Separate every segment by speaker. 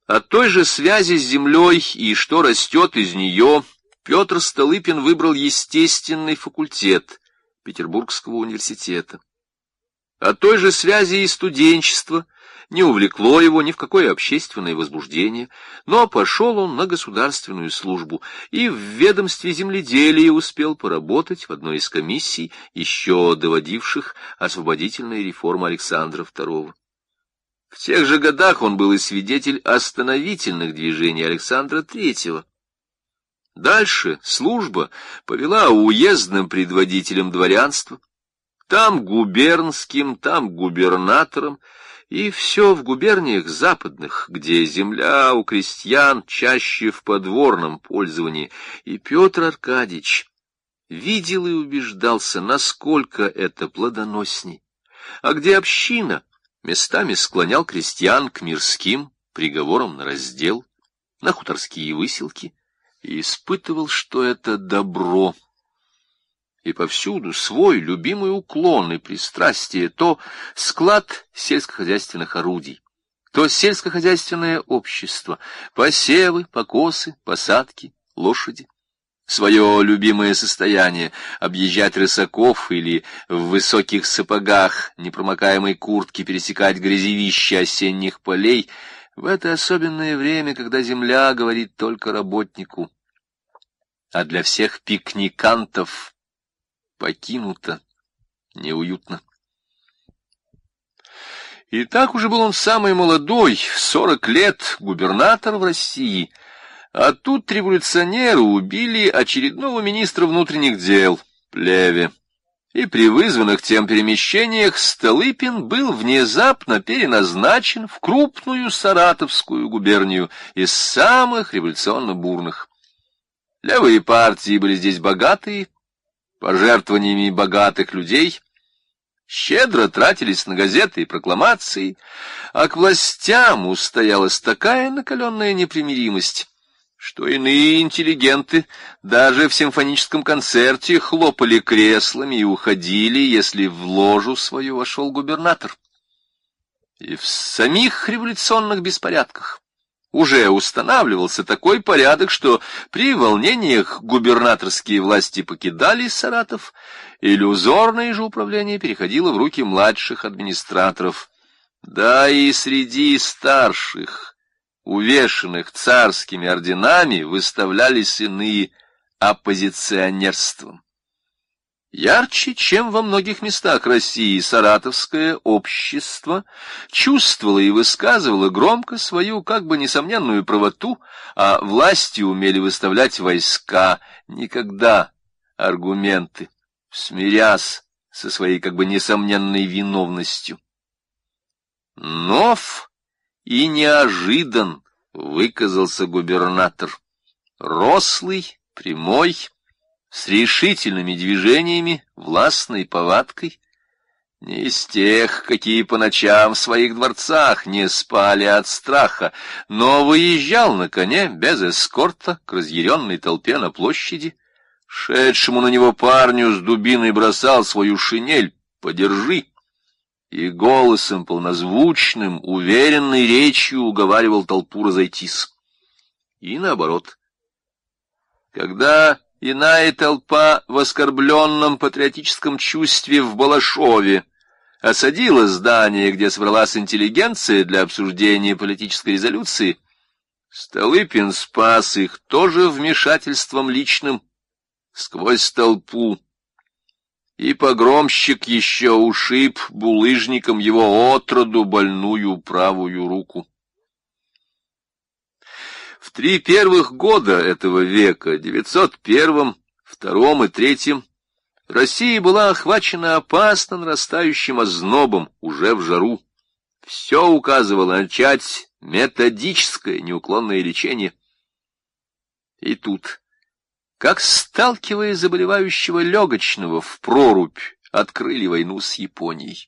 Speaker 1: От той же связи с землей и что растет из нее, Петр Столыпин выбрал естественный факультет Петербургского университета. От той же связи и студенчество не увлекло его ни в какое общественное возбуждение, но пошел он на государственную службу и в ведомстве земледелия успел поработать в одной из комиссий, еще доводивших освободительные реформы Александра II. В тех же годах он был и свидетель остановительных движений Александра III. Дальше служба повела уездным предводителем дворянства, там губернским, там губернатором, и все в губерниях западных, где земля у крестьян чаще в подворном пользовании, и Петр Аркадьевич видел и убеждался, насколько это плодоносней, а где община местами склонял крестьян к мирским приговорам на раздел, на хуторские выселки, и испытывал, что это добро. И повсюду свой любимый уклон и пристрастие, то склад сельскохозяйственных орудий, то сельскохозяйственное общество, посевы, покосы, посадки, лошади. Свое любимое состояние — объезжать рысаков или в высоких сапогах, непромокаемой куртке пересекать грязевище осенних полей — в это особенное время, когда земля говорит только работнику, а для всех пикникантов покинуто, неуютно. И так уже был он самый молодой, в 40 лет, губернатор в России, а тут революционеры убили очередного министра внутренних дел, Плеве. И при вызванных тем перемещениях Столыпин был внезапно переназначен в крупную Саратовскую губернию из самых революционно-бурных. Левые партии были здесь богатые, пожертвованиями богатых людей, щедро тратились на газеты и прокламации, а к властям устоялась такая накаленная непримиримость, что иные интеллигенты даже в симфоническом концерте хлопали креслами и уходили, если в ложу свою вошел губернатор. И в самих революционных беспорядках уже устанавливался такой порядок, что при волнениях губернаторские власти покидали Саратов, и иллюзорное же управление переходило в руки младших администраторов. Да и среди старших, увешанных царскими орденами, выставлялись иные оппозиционерством. Ярче, чем во многих местах России, саратовское общество чувствовало и высказывало громко свою, как бы несомненную правоту, а власти умели выставлять войска, никогда аргументы, смирясь со своей, как бы несомненной виновностью. Нов и неожидан выказался губернатор, рослый, прямой, с решительными движениями, властной повадкой, не из тех, какие по ночам в своих дворцах не спали от страха, но выезжал на коне без эскорта к разъяренной толпе на площади, шедшему на него парню с дубиной бросал свою шинель «Подержи», и голосом полнозвучным, уверенной речью уговаривал толпу разойтись. И наоборот. Когда иная толпа в оскорбленном патриотическом чувстве в Балашове осадила здание, где собралась интеллигенция для обсуждения политической резолюции, Столыпин спас их тоже вмешательством личным сквозь толпу. И погромщик еще ушиб булыжником его отроду больную правую руку. В 3 первых года этого века, 901, 2 и 3, Россия была охвачена опасно нарастающим ознобом уже в жару. Все указывало начать методическое неуклонное лечение. И тут, как сталкивая заболевающего легочного в прорубь, открыли войну с Японией.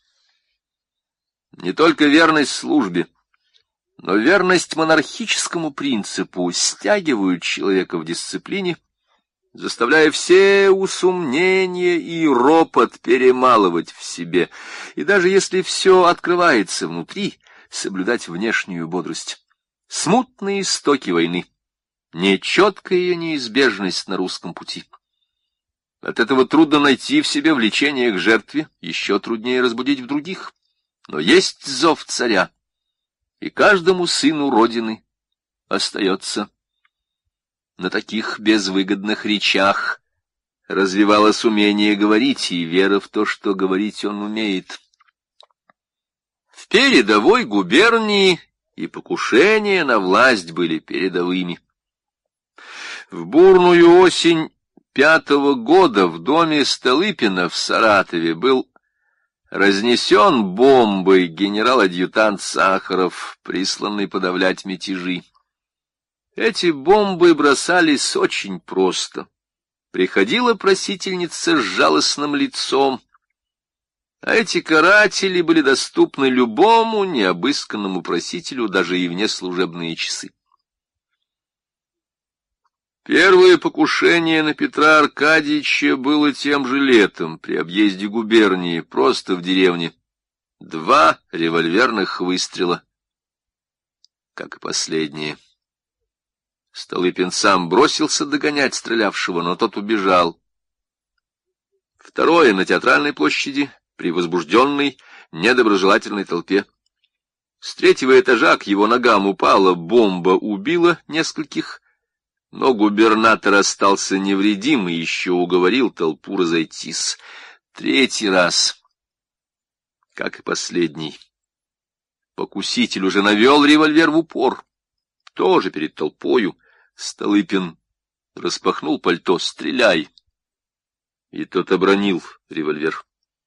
Speaker 1: Не только верность службе, но верность монархическому принципу стягивают человека в дисциплине, заставляя все усомнения и ропот перемалывать в себе, и даже если все открывается внутри, соблюдать внешнюю бодрость. смутные истоки войны, нечеткая ее неизбежность на русском пути. От этого трудно найти в себе влечение к жертве, еще труднее разбудить в других. Но есть зов царя, и каждому сыну Родины остается. На таких безвыгодных речах развивалось умение говорить и вера в то, что говорить он умеет. В передовой губернии и покушения на власть были передовыми. В бурную осень 5-го года в доме Столыпина в Саратове был разнесен бомбой генерал-адъютант Сахаров, присланный подавлять мятежи. Эти бомбы бросались очень просто. Приходила просительница с жалостным лицом, а эти каратели были доступны любому необысканному просителю даже и в неслужебные часы. Первое покушение на Петра Аркадьевича было тем же летом, при объезде губернии, просто в деревне. 2 револьверных выстрела, как и последнее. Столыпин сам бросился догонять стрелявшего, но тот убежал. Второе — на Театральной площади, при возбужденной, недоброжелательной толпе. С 3-го этажа к его ногам упала бомба, убила нескольких, но губернатор остался невредим и еще уговорил толпу разойтись. 3-й раз, как и последний. Покуситель уже навел револьвер в упор, тоже перед толпою. Столыпин распахнул пальто: «Стреляй!» И тот обронил револьвер.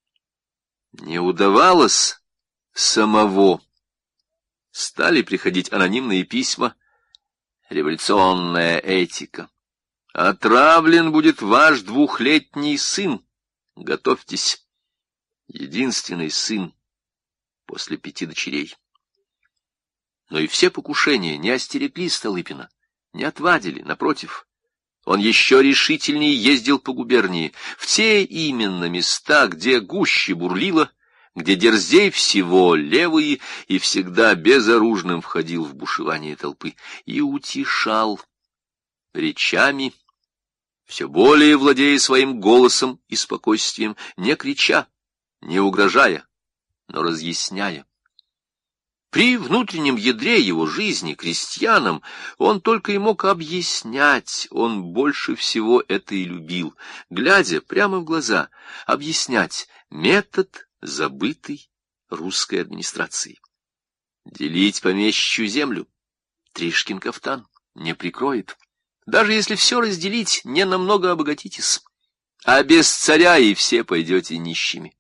Speaker 1: Не удавалось самого. Стали приходить анонимные письма. Революционная этика. Отравлен будет ваш 2-летний сын. Готовьтесь. Единственный сын после 5 дочерей. Но и все покушения не остерегли Столыпина, не отвадили, напротив. Он еще решительнее ездил по губернии, в те именно места, где гуще бурлило, где дерзей всего левые, и всегда безоружным входил в бушевание толпы и утешал речами, все более владея своим голосом и спокойствием, не крича, не угрожая, но разъясняя. При внутреннем ядре его жизни, крестьянам, он только и мог объяснять, он больше всего это и любил, глядя прямо в глаза, объяснять метод, забытый русской администрацией. Делить помещичью землю Тришкин кафтан не прикроет. Даже если все разделить, не намного обогатитесь, а без царя и все пойдете нищими.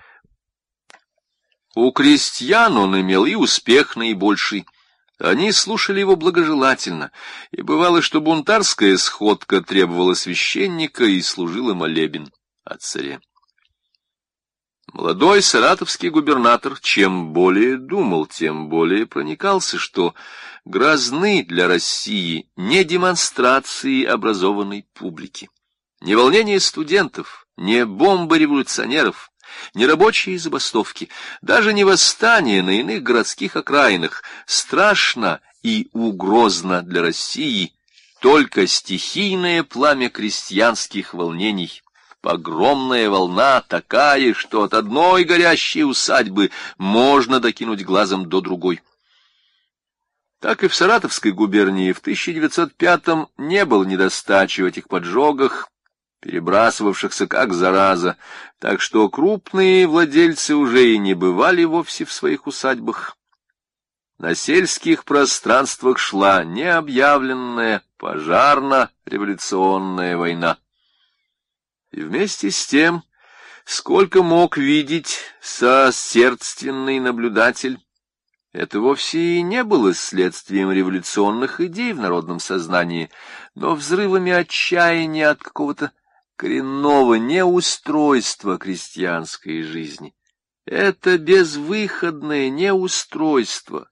Speaker 1: У крестьян он имел и успех наибольший. Они слушали его благожелательно, и бывало, что бунтарская сходка требовала священника и служила молебен о царе. Молодой саратовский губернатор чем более думал, тем более проникался, что грозны для России не демонстрации образованной публики, не волнение студентов, не бомбы революционеров, не рабочие забастовки, даже не восстание на иных городских окраинах. Страшно и угрозно для России только стихийное пламя крестьянских волнений, погромная волна такая, что от одной горящей усадьбы можно докинуть глазом до другой. Так и в Саратовской губернии в 1905-м не было недостачи в этих поджогах, перебрасывавшихся как зараза, так что крупные владельцы уже и не бывали вовсе в своих усадьбах. На сельских пространствах шла необъявленная пожарно-революционная война. И вместе с тем, сколько мог видеть сосердственный наблюдатель, это вовсе и не было следствием революционных идей в народном сознании, но взрывами отчаяния от какого-то коренного неустройства крестьянской жизни. Это безвыходное неустройство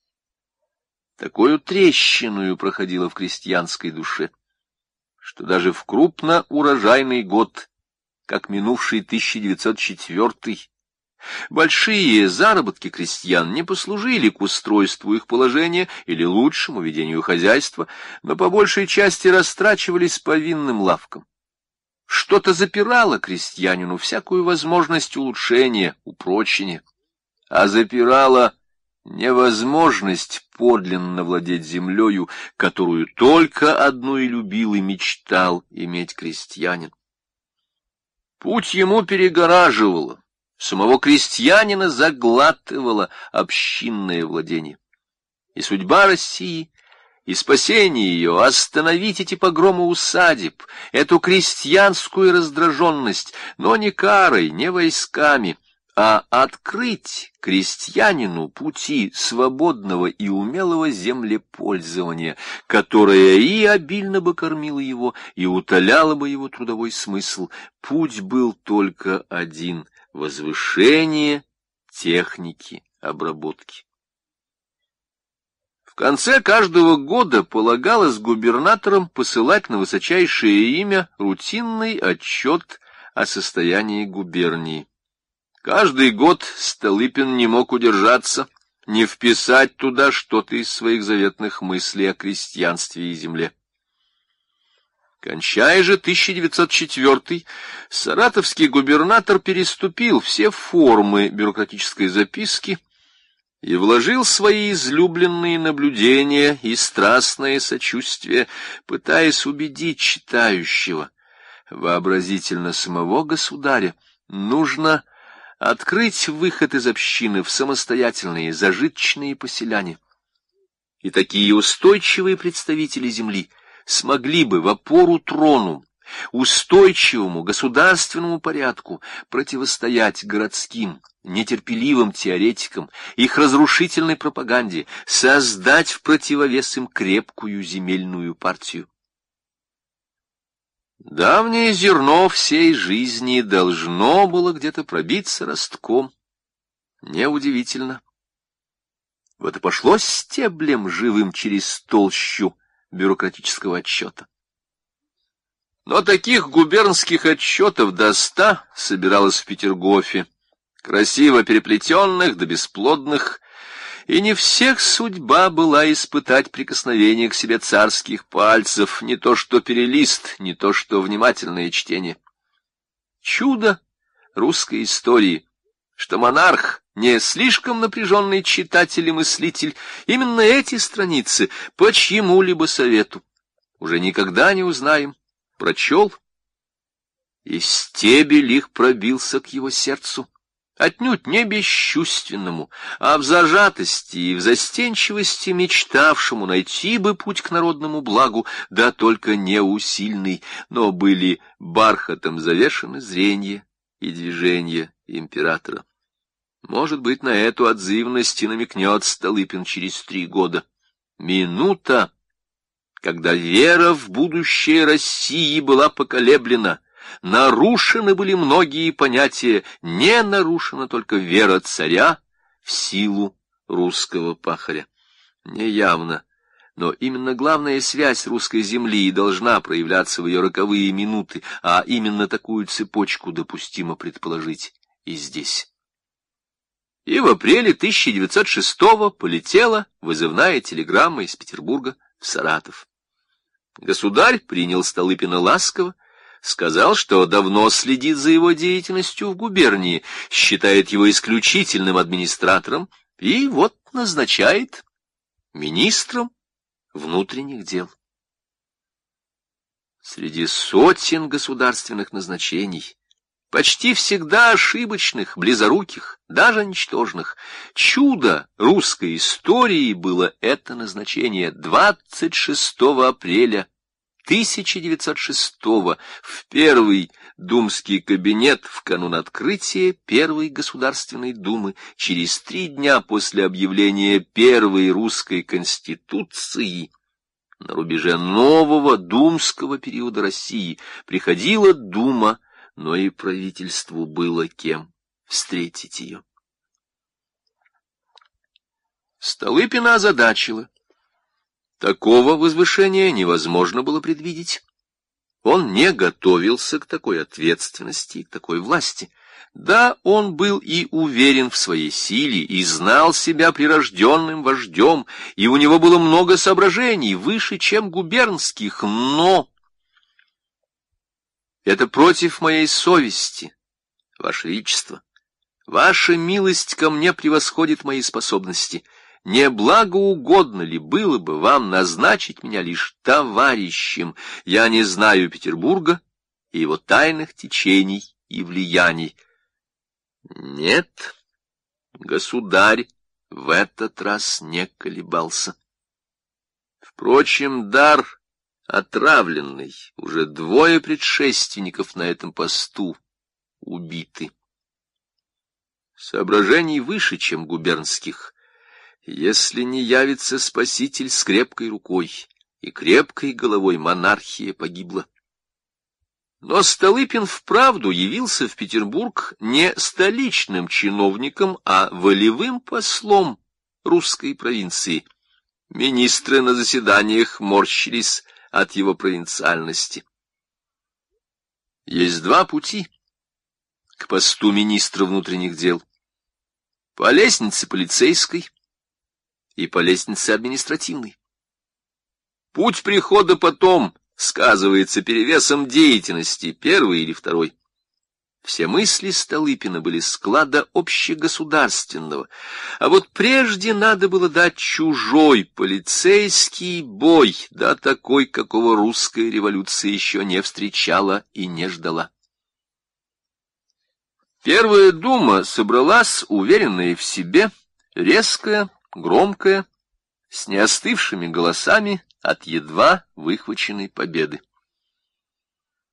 Speaker 1: такую трещиною проходило в крестьянской душе, что даже в крупноурожайный год, как минувший 1904, Большие заработки крестьян не послужили к устройству их положения или лучшему ведению хозяйства, но по большей части растрачивались по винным лавкам. Что-то запирало крестьянину всякую возможность улучшения, упрочения, а запирало невозможность подлинно владеть землею, которую только одну и любил и мечтал иметь крестьянин. Путь ему перегораживало, самого крестьянина заглатывало общинное владение. И судьба России, и спасение ее, остановить эти погромы усадеб, эту крестьянскую раздраженность, но не карой, не войсками, а открыть крестьянину пути свободного и умелого землепользования, которое и обильно бы кормило его, и утоляло бы его трудовой смысл. Путь был только один — возвышение техники обработки. В конце каждого года полагалось губернаторам посылать на высочайшее имя рутинный отчет о состоянии губернии. Каждый год Столыпин не мог удержаться, не вписать туда что-то из своих заветных мыслей о крестьянстве и земле. Кончая же 1904, саратовский губернатор переступил все формы бюрократической записки и вложил свои излюбленные наблюдения и страстное сочувствие, пытаясь убедить читающего, вообразительно самого государя, нужно открыть выход из общины в самостоятельные, зажиточные поселяне. И такие устойчивые представители земли смогли бы в опору трону, устойчивому государственному порядку противостоять городским, нетерпеливым теоретикам, их разрушительной пропаганде, создать в противовес им крепкую земельную партию. Давнее зерно всей жизни должно было где-то пробиться ростком. Неудивительно. Вот и пошло стеблем живым через толщу бюрократического отчета. Но таких губернских отчетов до 100 собиралось в Петергофе, красиво переплетенных да бесплодных, и не всех судьба была испытать прикосновение к себе царских пальцев, не то что перелист, не то что внимательное чтение. Чудо русской истории, что монарх, не слишком напряженный читатель и мыслитель, именно эти страницы по чьему-либо совету уже никогда не узнаем, прочел, и стебель их пробился к его сердцу. Отнюдь не бесчувственному, а в зажатости и в застенчивости мечтавшему найти бы путь к народному благу, да только не усильный, но были бархатом завешаны зрение и движение императора. Может быть, на эту отзывность и намекнет Столыпин через 3 года. Минута, когда вера в будущее России была поколеблена, нарушены были многие понятия, не нарушена только вера царя в силу русского пахаря. Неявно, но именно главная связь русской земли и должна проявляться в ее роковые минуты, а именно такую цепочку допустимо предположить и здесь. И в апреле 1906-го полетела вызывная телеграмма из Петербурга в Саратов. Государь принял Столыпина ласково, сказал, что давно следит за его деятельностью в губернии, считает его исключительным администратором и вот назначает министром внутренних дел. Среди сотен государственных назначений, почти всегда ошибочных, близоруких, даже ничтожных, чудо русской истории было это назначение 26 апреля 1906-го в первый думский кабинет в канун открытия Первой Государственной Думы, через 3 дня после объявления Первой Русской Конституции. На рубеже нового думского периода России приходила Дума, но и правительству было кем встретить ее. Столыпина озадачило. Такого возвышения невозможно было предвидеть. Он не готовился к такой ответственности и к такой власти. Да, он был и уверен в своей силе, и знал себя прирожденным вождем, и у него было много соображений, выше, чем губернских, но это против моей совести, Ваше Величество. Ваша милость ко мне превосходит мои способности. Не благоугодно ли было бы вам назначить меня лишь товарищем? Я не знаю Петербурга и его тайных течений и влияний. Нет, государь в этот раз не колебался. Впрочем, дар отравленный, уже 2 предшественников на этом посту убиты. Соображений выше, чем губернских. Если не явится спаситель с крепкой рукой и крепкой головой, монархия погибла. Но Столыпин вправду явился в Петербург не столичным чиновником, а волевым послом русской провинции. Министры на заседаниях морщились от его провинциальности. Есть 2 пути к посту министра внутренних дел. По лестнице полицейской и по лестнице административной. Путь прихода потом сказывается перевесом деятельности, первой или второй. Все мысли Столыпина были склада общегосударственного, а вот прежде надо было дать чужой полицейский бой, да такой, какого русская революция еще не встречала и не ждала. Первая дума собралась, уверенная в себе, резкая, громкая, с неостывшими голосами от едва выхваченной победы.